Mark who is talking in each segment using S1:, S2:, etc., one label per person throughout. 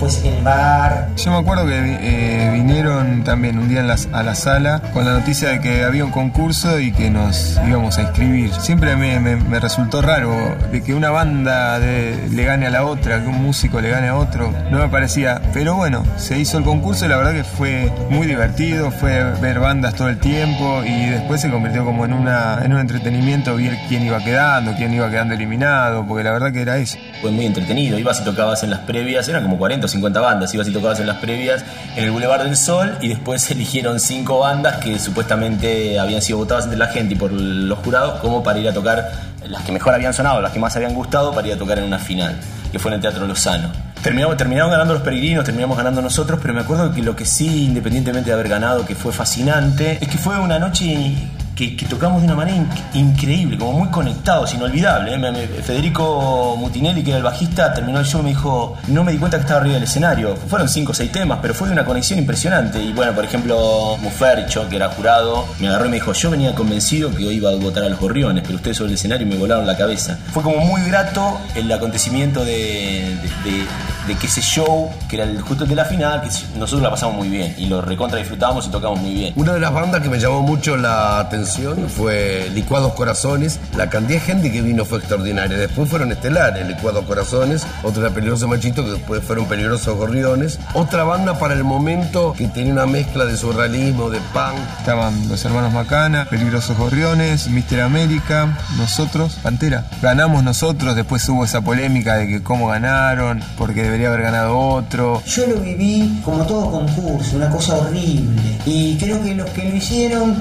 S1: después el bar.
S2: Yo me acuerdo que vinieron también un día a la sala con la noticia de que había un concurso y que nos íbamos a inscribir. Siempre me resultó raro de que una banda le gane a la otra, que un músico le gane a otro. No me parecía, pero bueno, se hizo el concurso y la verdad que fue muy divertido, fue ver bandas todo el tiempo y después se convirtió como en un entretenimiento, ver quién iba quedando eliminado, porque la verdad que era eso.
S3: Fue muy entretenido, ibas y tocabas en las previas, eran como 40 o 50 bandas, ibas y tocabas en las previas en el Boulevard del Sol y después eligieron 5 bandas que supuestamente habían sido votadas entre la gente y por los jurados como para ir a tocar las que mejor habían sonado, las que más habían gustado, para ir a tocar en una final, que fue en el Teatro Lozano. Terminaron ganando los Peregrinos, terminamos ganando nosotros, pero me acuerdo que lo que sí, independientemente de haber ganado, que fue fascinante, es que fue una noche que tocamos de una manera increíble, como muy conectados, inolvidable. Federico Mutinelli, que era el bajista, terminó el show y me dijo, no me di cuenta que estaba arriba del escenario. Fueron 5 o 6 temas, pero fue de una conexión impresionante. Y bueno, por ejemplo, Mufercho, que era jurado, me agarró y me dijo, yo venía convencido que hoy iba a votar a los Gorriones, pero ustedes sobre el escenario me volaron la cabeza. Fue como muy grato el acontecimiento de que ese show, que era justo el de la final, que nosotros la pasamos muy bien y lo recontra disfrutábamos y tocamos muy bien.
S4: Una de las bandas que me llamó mucho la atención fue Licuados Corazones. La cantidad de gente que vino fue extraordinaria. Después fueron estelares, Licuados Corazones, otro era Peligroso Machito, que después fueron Peligrosos Gorriones. Otra banda para el momento que tenía una mezcla de surrealismo, de punk.
S2: Estaban los hermanos Macana, Peligrosos Gorriones, Mr. América, nosotros, Pantera. Ganamos nosotros, después hubo esa polémica de que cómo ganaron, porque debería haber ganado otro.
S1: Yo lo viví como todo concurso, una cosa horrible. Y creo que los que lo hicieron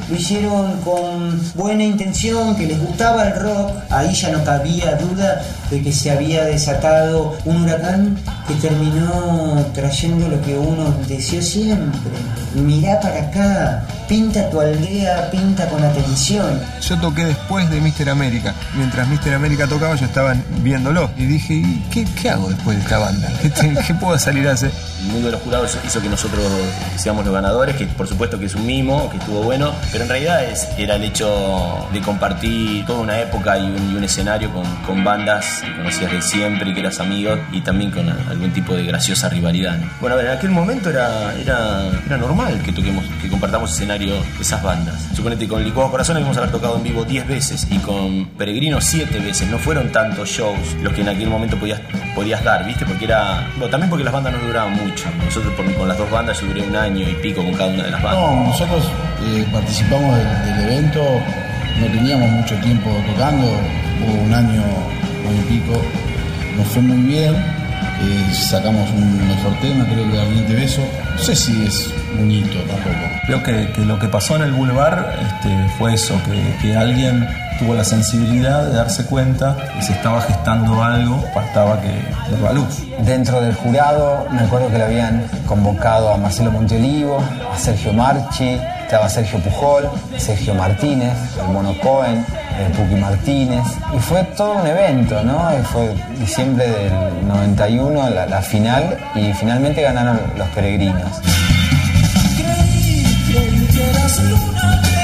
S1: con buena intención, que les gustaba el rock. Ahí ya no cabía duda de que se había desatado un huracán que terminó trayendo lo que uno deseó siempre. Mirá para acá, pinta tu aldea, pinta con atención.
S2: Yo toqué después de Mr. América. Mientras Mr. América tocaba, yo estaba viéndolo. Y dije, ¿qué hago después de esta banda? ¿Qué puedo salir a hacer?
S3: El mundo de los jurados hizo que nosotros seamos los ganadores, que por supuesto que es un mimo, que estuvo bueno, pero en realidad era el hecho de compartir toda una época y un escenario con bandas que conocías de siempre y que eras amigos, y también con algún tipo de graciosa rivalidad, ¿no? Bueno, a ver, en aquel momento era normal que compartamos escenario esas bandas. Suponete, con Licuados Corazones vamos a haber tocado en vivo 10 veces y con Peregrinos 7 veces. No fueron tantos shows los que en aquel momento podías dar, ¿viste? Porque también porque las bandas no duraban mucho. Nosotros con las 2 bandas yo duré 1 año y pico con cada una de las bandas.
S5: No, nosotros participamos del evento, no teníamos mucho tiempo tocando, hubo 1 año y pico, nos fue muy bien, sacamos un mejor tema, creo que Ardiente Beso, no sé si es un hito tampoco.
S6: Creo que lo que pasó en el Boulevard fue eso, que alguien tuvo la sensibilidad de darse cuenta que se estaba gestando algo, faltaba que verlo a luz.
S7: Dentro del jurado me acuerdo que le habían convocado a Marcelo Monteolivo, a Sergio Marchi, estaba Sergio Pujol, Sergio Martínez, el Mono Cohen, el Puki Martínez, y fue todo un evento, ¿no? Fue diciembre del 91 la final, y finalmente ganaron los Peregrinos.
S8: Creí que eras luna.